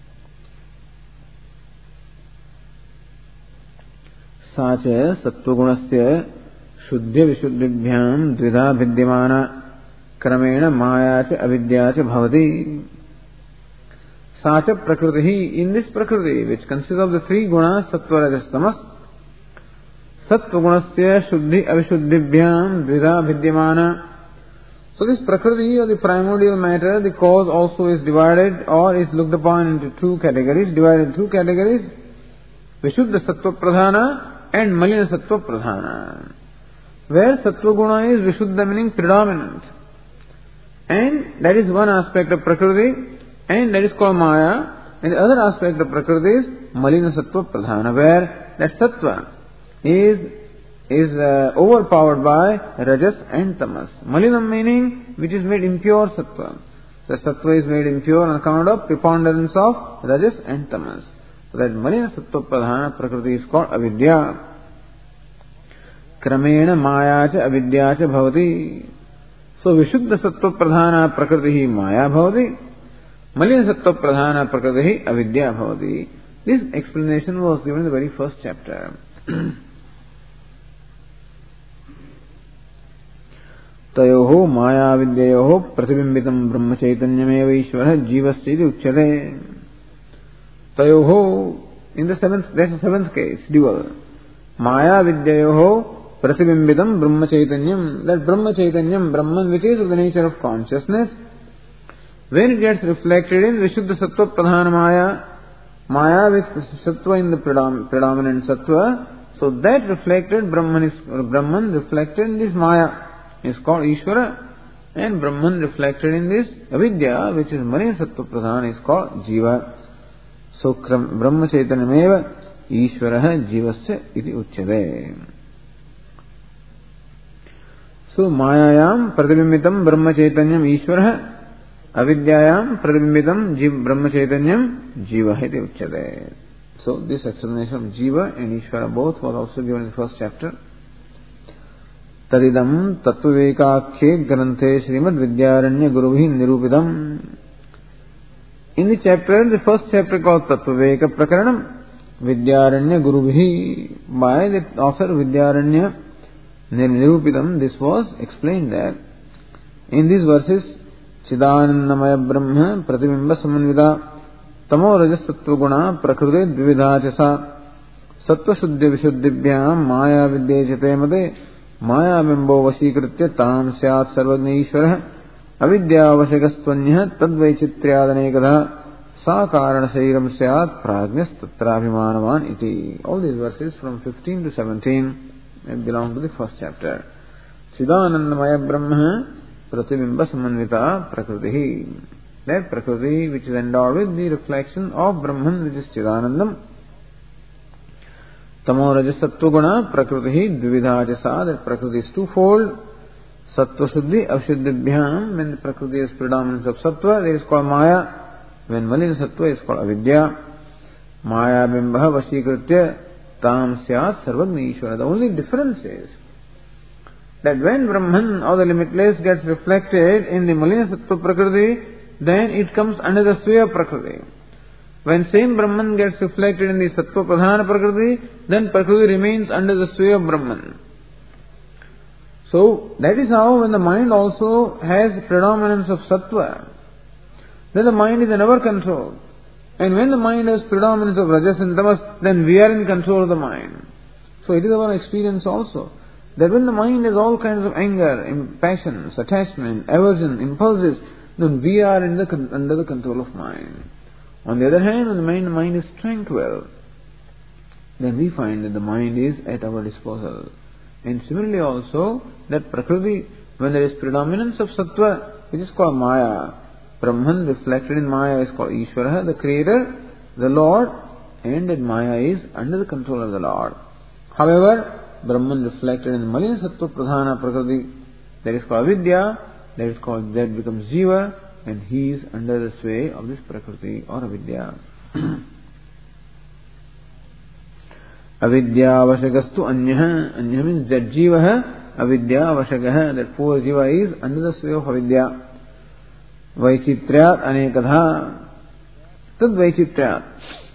Sacha Sattvagunasya Shuddhya Vishuddhibhyam Dvida Vidyamana Kramena Maya cha Avidya cha Bhavati. Sacha Prakriti, in this Prakriti, which consists of the three gunas, Sattva, Rajas, Tamas, Sattvagunasya Shuddhi Avishuddhibhyam Dvida Vidyamana. So this Prakriti or the primordial matter, the cause also is divided or is looked upon into two categories, divided into two categories, Vishuddha Sattva Pradhana and Malina Sattva Pradhana. Where Sattva Guna is Vishuddha meaning predominant. And that is one aspect of Prakriti, and that is called Maya. And the other aspect of Prakriti is Malina Sattva Pradhana, where that Sattva is is uh, overpowered by Rajas and Tamas. Malinam meaning which is made impure Sattva. So Sattva is made impure on account of preponderance of Rajas and Tamas. So that Malina Sattva Pradhana Prakriti is called Avidya. Kramena Maya cha Avidya cha Bhavati. So Vishuddha Sattva Pradhana Prakriti Maya Bhavati. Malina Sattva Pradhana Prakriti Avidya Bhavati. This explanation was given in the very first chapter. Tayoho maya vidyayoho pratibimbitam brahma chaitanyameva ishvara jivasya iti uchyate. Tayoho, in the seventh, that's the seventh case, dual. Maya vidyayoho pratibimbitam brahma chaitanyam, that brahma chaitanyam, Brahman, which is of the nature of consciousness, when it gets reflected in Vishuddha Sattva Pradhana Maya, Maya with Sattva in the predom- predominant Sattva, so that reflected Brahman is, Brahman reflected in this Maya is called Ishvara, and Brahman reflected in this Avidya, which is Malina Sattva Pradhana, is called Jiva. So Brahma Chaitanyameva Ishvaraha Jivasya iti uchyate. So Mayayam Pratibimbitam Brahma Chaitanyam Ishvaraha, Avidyayam Pratibimbitam Jiv Brahma Chaitanyam Jiva iti uchyate. So this explanation of Jiva and Ishvara both was also given in the first chapter. Tadidam Tattvivekakhye Granthe Srimad Vidyaranya Gurubhi Nirupitam. In the chapter, the first chapter called Tattviveka Prakaranam, Vidyaranya Gurubhi, by the author Vidyaranya Nirupitam, this was explained there. In these verses, Chidanandamaya Brahma Pratibimba Samanvida Tamo Rajas Sattva Guna Prakriti Dvividha Chasa Sattva Shuddhi Vishuddhibhyam Maya Vidyajate Made Maya Bimbo Vasikritya Tam Syat Sarvagni Ishvara Avidya Vashakastvanyah Tadvaichitryadanekadha Sa Karana Sairam Syat Prajnas Tatrabhimanavan Iti. All these verses from fifteen to seventeen belong to the first chapter. Chidanandamaya Brahma Pratibimba Samanvita Prakriti. That Prakriti which is endowed with the reflection of Brahman, which is Chidanandam. Tamo Rajas Sattva Guna Prakriti Dvividha Jasa, that Prakriti is twofold. Sattva Shuddhi Avshuddhibhyam, when the Prakriti is predominance of Sattva, there is called Maya. When Malina Sattva is called Avidya. Maya Bimbaha Vashikritya Tam Syat Sarvagni Ishvara. The only difference is that when Brahman or the limitless gets reflected in the Malina Sattva Prakriti, then it comes under the Swaya Prakriti. When same Brahman gets reflected in the Sattva Pradhana Prakriti, then Prakriti remains under the Swaya Brahman. So that is how when the mind also has predominance of Sattva, then the mind is never controlled. And when the mind has predominance of Rajas and Tamas, then we are in control of the mind. So it is our experience also, that when the mind has all kinds of anger, passions, attachment, aversion, impulses, then we are in the, under the control of mind. On the other hand, when the mind, mind is tranquil, then we find that the mind is at our disposal. And similarly also, that Prakriti, when there is predominance of Sattva, it is called Maya. Brahman reflected in Maya is called Ishvara, the Creator, the Lord, and that Maya is under the control of the Lord. However, Brahman reflected in the Malina Sattva Pradhana Prakriti, that is called Avidya, that is called, that becomes Jiva, and he is under the sway of this Prakriti or Avidya. Avidya Vashagastu Anyaha. Anyaha means that Jivaha, Avidya Vashagaha, that poor Jiva is under the sway of Avidya. Vaichitryat Anekadha. Tad Vaichitryat.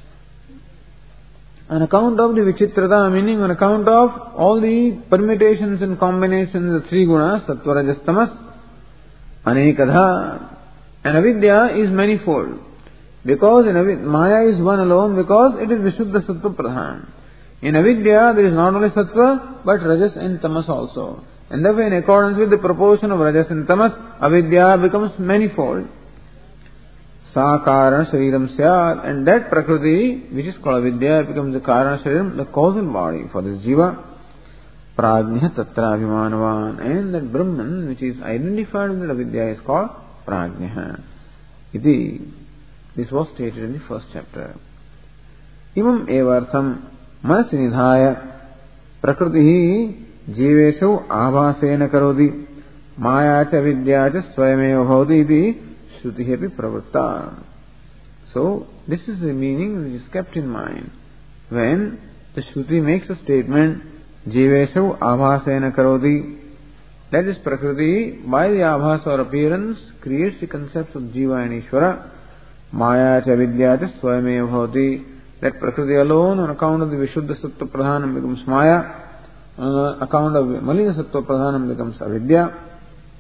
On account of the Vichitrata, meaning on account of all the permutations and combinations of the three gunas, Sattva, Rajas, Tamas, Anekadha. And Avidya is manifold. Because in Avid- Maya is one alone, because it is Vishuddha Sattva Pradhan. In Avidya, there is not only Sattva, but Rajas and Tamas also. And therefore, in accordance with the proportion of Rajas and Tamas, Avidya becomes manifold. Sa Karana Shariram Syat. And that Prakriti, which is called Avidya, becomes the Karana Shariram, the causal body for this Jiva. Prajna Tatra Abhimanavan. And that Brahman, which is identified with Avidya, is called Prajna. Iti. This was stated in the first chapter. Imam evartham manasi nidhaya prakritihi jiveshu abhasena karodi maya cha vidya cha swayameva bhavati iti shruti api pravritta. So, this is the meaning which is kept in mind when the Shruti makes a statement jiveshu abhasena karodi. That is, Prakriti, by the abhas or appearance, creates the concepts of Jiva and Ishvara. Maya cha vidya cha swayameva bhavati. That Prakriti alone, on account of the Vishuddha Sattva Pradhanam, becomes Maya. On account of Malina Sattva Pradhanam, becomes Avidya.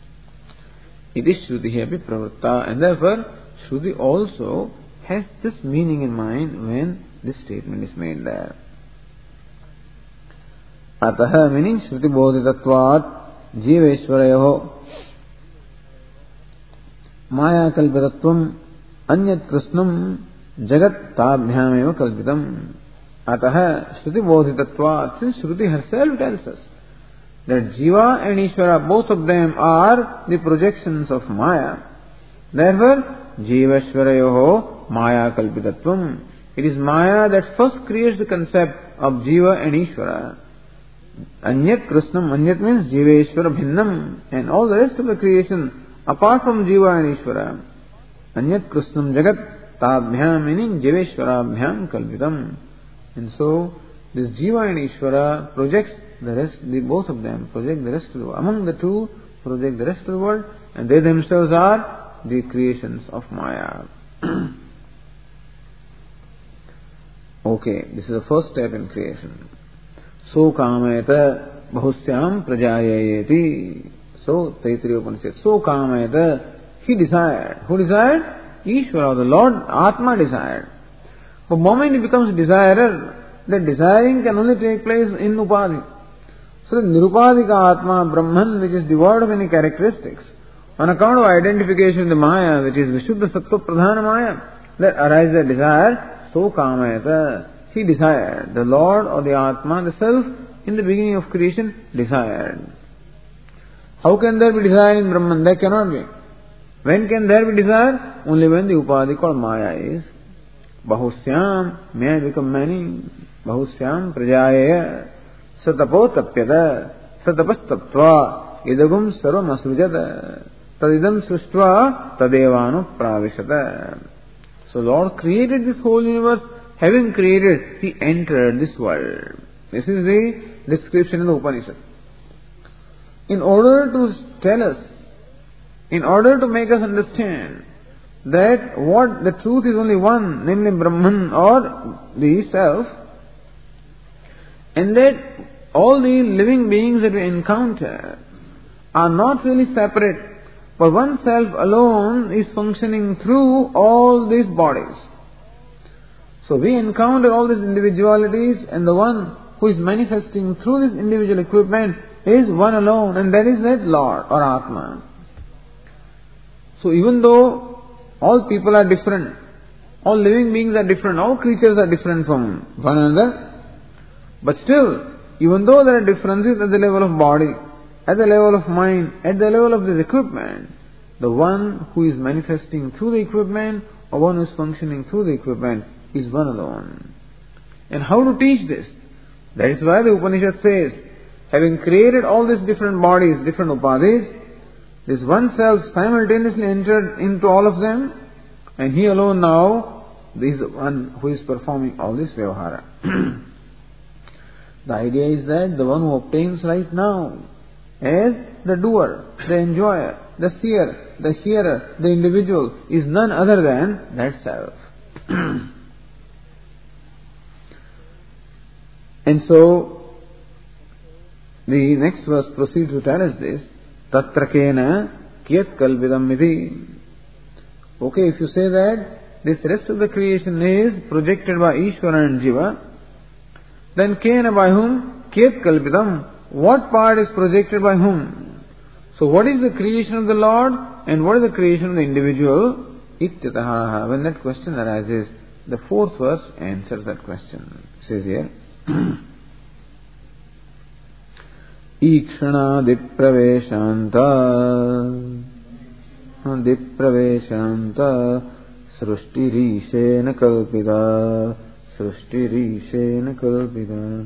It is Shruti api pravritta, and therefore Shruti also has this meaning in mind when this statement is made there. Ataha meaning Shruti bodhitatvat jiveshwarayoho maya kalpitatvam anyat krishnam jagat tabhyameva kalpitam. Ataha Shruti bodhitatvat, since Shruti herself tells us that Jiva and Ishvara, both of them are the projections of Maya. Therefore, Jivashvarayoho Maya Kalpitatvam. It is Maya that first creates the concept of Jiva and Ishvara. Anyat Krishnam, Anyat means Jiveshvara Bhinnam, and all the rest of the creation apart from Jiva and Ishvara. Anyat Krishnam Jagat Tabhyam, meaning Jiveshvarabhyam Kalpitam. And so, this Jiva and Ishvara projects the rest, the, both of them project the rest of the world. Among the two, project the rest of the world, and they themselves are the creations of Maya. Okay, this is the first step in creation. So kamayata bahusyam prajayayeti. So, Taittiriya Upanishad. So kamayata, he desired. Who desired? Ishvara, the Lord, Atma desired. The moment he becomes desirer, that desiring can only take place in Upadhi. So the Nirupadika Atma, Brahman, which is devoid of any characteristics, on account of identification with the Maya, which is Vishuddha Sattva Pradhana Maya, that arises a desire, so kamayata, he desired. The Lord or the Atma, the Self, in the beginning of creation, desired. How can there be desire in Brahman? There cannot be. When can there be desire? Only when the Upadhi called Maya is Bahusyam, may I become many, Bahusyam Prajaya, Satapo tapyada, Satapastaptva, Idagum sarvam asrujata, Tadidam srishtva, Tadevanu pravishata. So Lord created this whole universe. Having created, He entered this world. This is the description in the Upanishad. In order to tell us, in order to make us understand that what the truth is only one, namely Brahman or the Self, and that all the living beings that we encounter are not really separate, but one self alone is functioning through all these bodies. So we encounter all these individualities, and the one who is manifesting through this individual equipment is one alone, and that is that Lord or Atma. So even though all people are different, all living beings are different, all creatures are different from one another, but still, even though there are differences at the level of body, at the level of mind, at the level of this equipment, the one who is manifesting through the equipment or one who is functioning through the equipment is one alone. And how to teach this? That is why the Upanishad says, having created all these different bodies, different upadhis, this one self simultaneously entered into all of them, and he alone now is the one who is performing all this vyavahara. The idea is that the one who obtains right now as the doer, the enjoyer, the seer, the hearer, the individual is none other than that self. And so, the next verse proceeds to tell us this, Tatra kena kiyat kalvidam iti. Okay, if you say that this rest of the creation is projected by Ishvara and Jiva, then kena by whom? Kiyat kalvidam. What part is projected by whom? So what is the creation of the Lord and what is the creation of the individual? Ityataha. When that question arises, the fourth verse answers that question. It says here, Ikshana dipraveshanta dipraveshanta srushtirishena kalpita srushtirishena kalpita.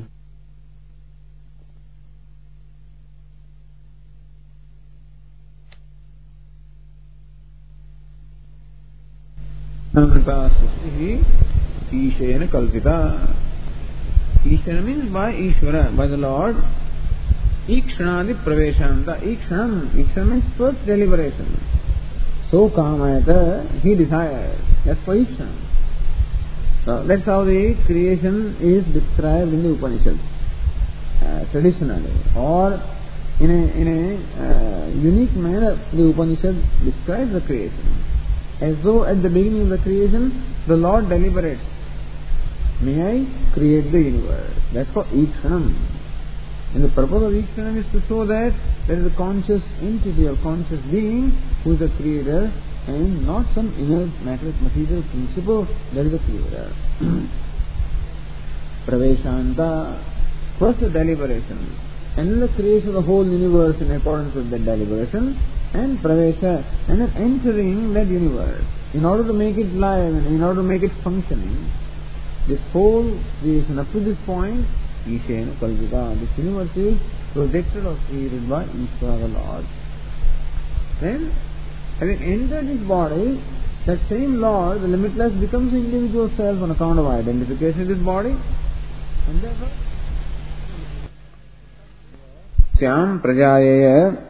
Ishena kalpita. Ishena means by Ishvara, by the Lord. Ikshanadi praveshanta. Ikshanam. Ikshanam means first deliberation. So kamayata, he desired. That's for Ikshanam. So that's how the creation is described in the Upanishads. Uh, traditionally. Or in a, in a uh, unique manner, the Upanishad describes the creation. As though at the beginning of the creation, the Lord deliberates, may I create the universe. That's called Ikshanam. And the purpose of Ikshanam is to show that there is a conscious entity or conscious being who is the creator and not some inert material principle that is the creator. Praveshanta, first the deliberation, and then the creation of the whole universe in accordance with that deliberation, and pravesha, and then entering that universe in order to make it live and in order to make it functioning. This whole creation up to this point, Ishena Kalvita, this universe is projected or created by Ishvara the Lord. Then, having entered this body, that same Lord, the limitless, becomes individual self on account of identification with this body, and therefore Syam Prajayaya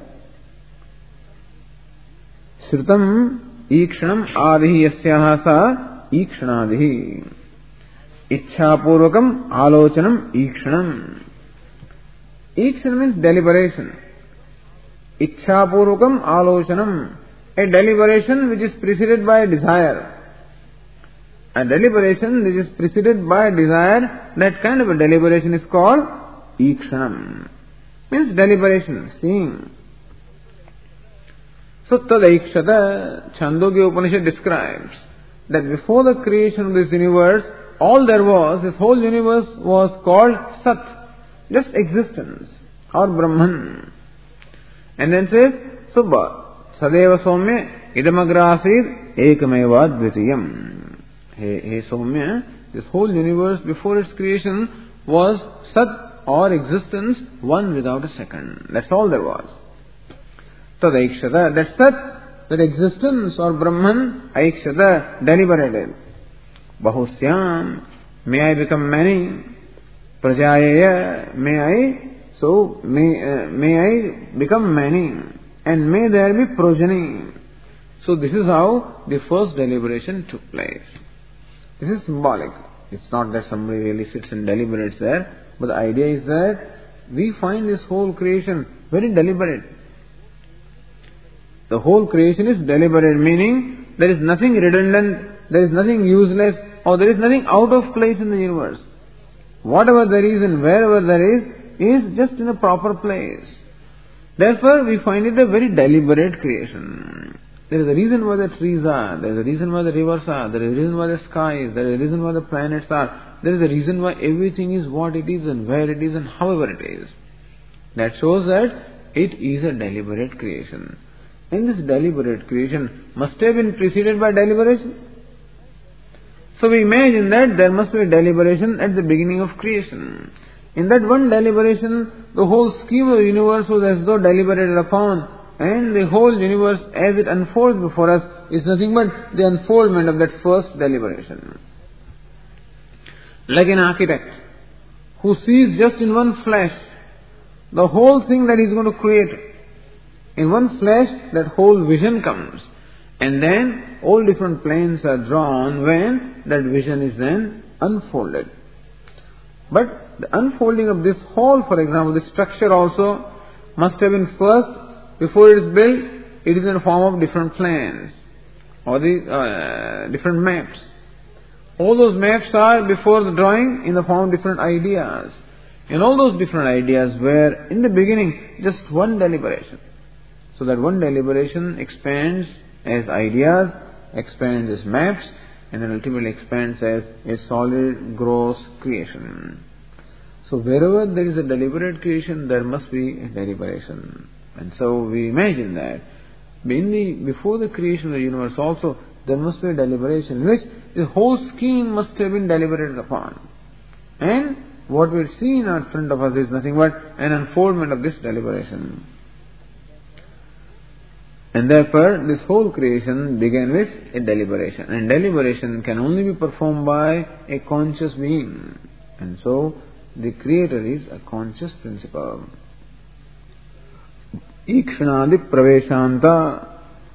Shrutam Ikshanam Adihi Yasyaha Sa Ikshanadihi Ichhapurvakam Alochanam Ikshanam. Ikshanam means deliberation. Ichhapurvakam Alochanam, a deliberation which is preceded by desire. A deliberation which is preceded by desire, that kind of a deliberation is called Ikshanam. Means deliberation, seeing. So Tadaikshata, Chandogya Upanishad describes that before the creation of this universe, all there was, this whole universe was called Sat, just existence, or Brahman. And then says, Subha, Sadeva Somya, Idamagrasid, Ekameva Dvitiyam. Hey, hey Somya, this whole universe before its creation was Sat, or existence, one without a second. That's all there was. Tadaikshata, that's Sat, that existence or Brahman, Aikshata, deliberated. Bahusyam, may I become many. Prajayaya, may I, so may, uh, may I become many. And may there be progeny. So this is how the first deliberation took place. This is symbolic. It's not that somebody really sits and deliberates there. But the idea is that we find this whole creation very deliberate. The whole creation is deliberate, meaning there is nothing redundant, there is nothing useless, or there is nothing out of place in the universe. Whatever there is and wherever there is, is just in a proper place. Therefore, we find it a very deliberate creation. There is a reason why the trees are, there is a reason why the rivers are, there is a reason why the sky is, there is a reason why the planets are. There is a reason why everything is what it is and where it is and however it is. That shows that it is a deliberate creation. And this deliberate creation must have been preceded by deliberation. So we imagine that there must be a deliberation at the beginning of creation. In that one deliberation, the whole scheme of the universe was as though deliberated upon, and the whole universe as it unfolds before us is nothing but the unfoldment of that first deliberation. Like an architect who sees just in one flash the whole thing that he is going to create. In one flash, that whole vision comes. And then all different planes are drawn when that vision is then unfolded. But the unfolding of this whole, for example, this structure also must have been first, before it is built, it is in the form of different plans or the uh, different maps. All those maps are before the drawing in the form of different ideas. And all those different ideas were in the beginning just one deliberation. So that one deliberation expands as ideas, expands as maps, and then ultimately expands as a solid, gross creation. So wherever there is a deliberate creation, there must be a deliberation. And so we imagine that in the, before the creation of the universe also, there must be a deliberation in which the whole scheme must have been deliberated upon. And what we see in our front of us is nothing but an unfoldment of this deliberation. And therefore, this whole creation began with a deliberation. And deliberation can only be performed by a conscious being. And so, the Creator is a conscious principle. Ikshanadi praveshanta.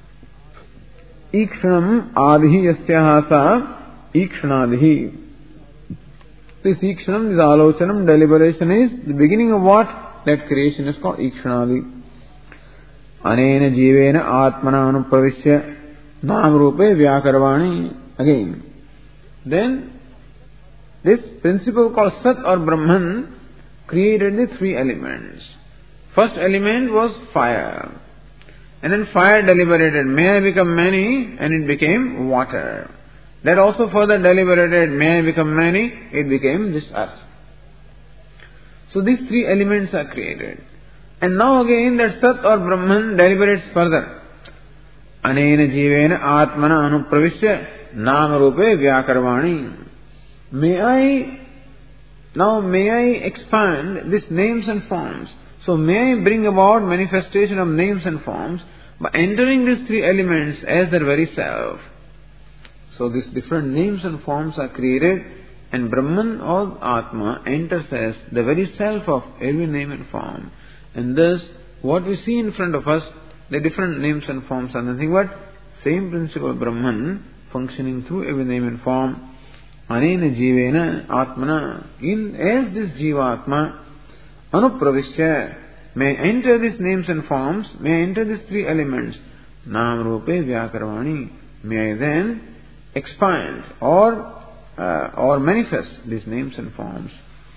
Ikshanam adhi yasyaha sa ikshanadihi. This ikshanam, this alochanam, deliberation is the beginning of what? that creation is called Ikshanadi. Anena jivena atmana anupravishya nam rupe vyakarvani. Again. Then, this principle called Sat or Brahman created the three elements. First element was fire. And then fire deliberated, may I become many? And it became water. That also further deliberated, may I become many? It became this earth. So these three elements are created. And now again that Sat or Brahman deliberates further. Anena jivena atmana anupravishya nama rupe vyakarvani. May I, now may I expand these names and forms. So may I bring about manifestation of names and forms by entering these three elements as their very self. So these different names and forms are created, and Brahman or Atma enters as the very self of every name and form. And thus, what we see in front of us, the different names and forms are nothing but same principle of Brahman functioning through every name and form. Anena jivena atmana, in as this jivatma, anupravishya, may enter these names and forms, may enter these three elements, nam rupe vyakarvani, may I then expand or uh, or manifest these names and forms.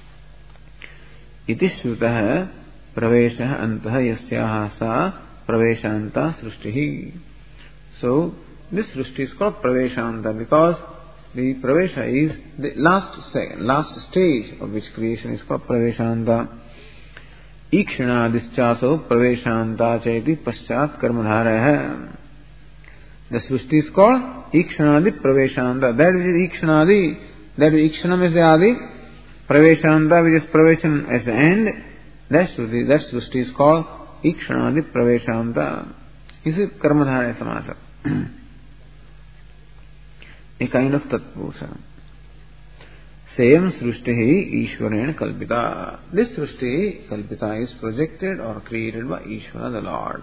Iti shrutah praveshah antah yasyaha sa praveshanta srushtihi. So, this srushti is called praveshanta because the pravesha is the last second, last stage of which creation is called praveshanta. Ikshanadischaso praveshanta chaiti paschat karmadharaya. The srushti is called Ikshanadi praveshanta. That which is Ikshanadi, that is Ikshanam is the Adi, praveshanta which is praveshan as the end, that srushti, that srushti is called Ikshanadi praveshanta. This is karmadharaya samasa. A kind of tatpusha. Sayam srushti Ishwarena kalpita. This srushti, kalpita, is projected or created by Ishvara, the Lord.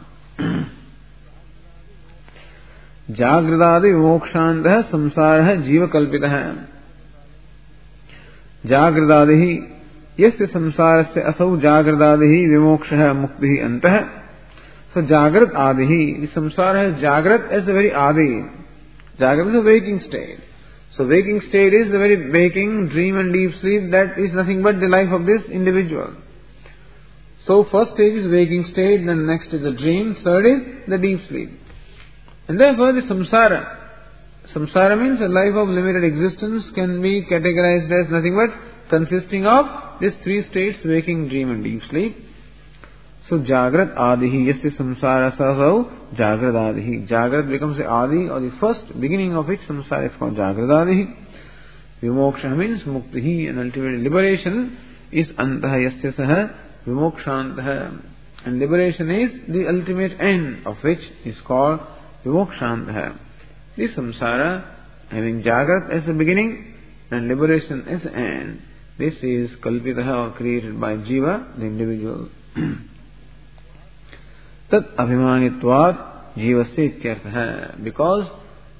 Jagradadi vimokshantah samsarah jiva kalpitah. Jagradadi yasya samsarasya asau jagradadi vimokshah muktihi antah. So jagrat adihi, the samsara has jagrat as the very adi. Jagrat is a waking state. So waking state is the very waking, dream and deep sleep, that is nothing but the life of this individual. So first stage is waking state, then next is the dream, third is the deep sleep. And therefore the samsara, samsara means a life of limited existence, can be categorized as nothing but consisting of these three states, waking, dream and deep sleep. So Jagrat Adihi, yasya samsara sahau Jagrat Adihi. Jagrat becomes the Adi or the first beginning of which samsara is called Jagrat Adihi. Vimoksha means muktihi, and ultimately liberation is antaha yasya saha vimokshantaha. And liberation is the ultimate end of which is called vimokshantaha. This samsara having Jagrat as the beginning and liberation as the end. This is kalpitaha or created by Jiva, the individual. Tat abhimanitvat jivasya ityartha. Because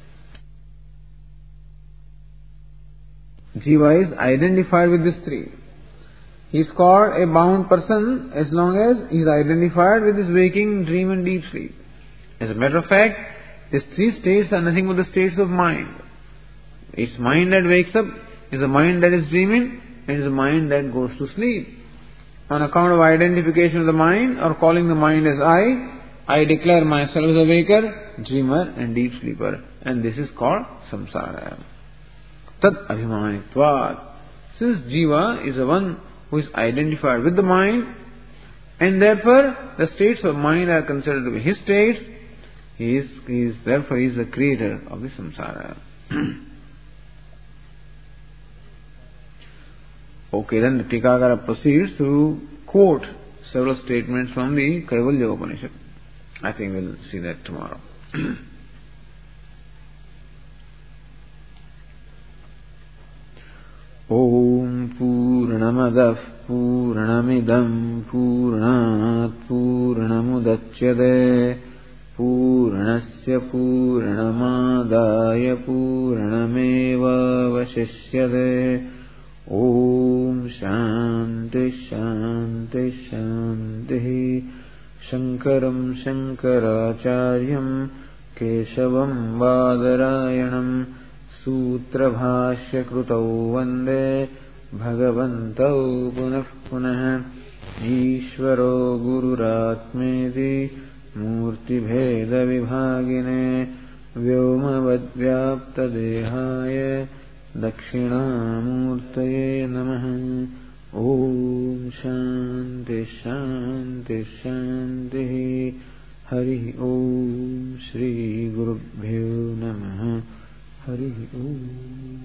Jiva is identified with these three. He is called a bound person as long as he is identified with his waking, dream and deep sleep. As a matter of fact, these three states are nothing but the states of mind. It's mind that wakes up, is a mind that is dreaming, and is a mind that goes to sleep. On account of identification of the mind or calling the mind as I, I declare myself as a waker, dreamer and deep sleeper. And this is called samsara. Tat abhimanitvat. Since Jiva is the one who is identified with the mind, and therefore the states of mind are considered to be his states, he is, he is therefore he is the creator of the samsara. Okay, then the Tikakara proceeds to quote several statements from the Kaivalya Upanishad. I think we'll see that tomorrow. Om Purnamadav Purnamidam Purnat Purnamudachyate Purnasya Purnamadaya Purnameva Vashishyate Om Shanti Shanti Shanti. Shankaram Shankaracharyam Keshavam Badarayanam Sutra Bhashya Krutau Vande Bhagavantau Punah Punah. Ishvaro Gururatmeti Murti Bheda Vibhagine Vyomavadvyapta Dehaya Dakshinamurtaye Namaha. Om Shanti Shanti Shanti. Hari Om Shri Gurubhyo Namaha. Hari Om.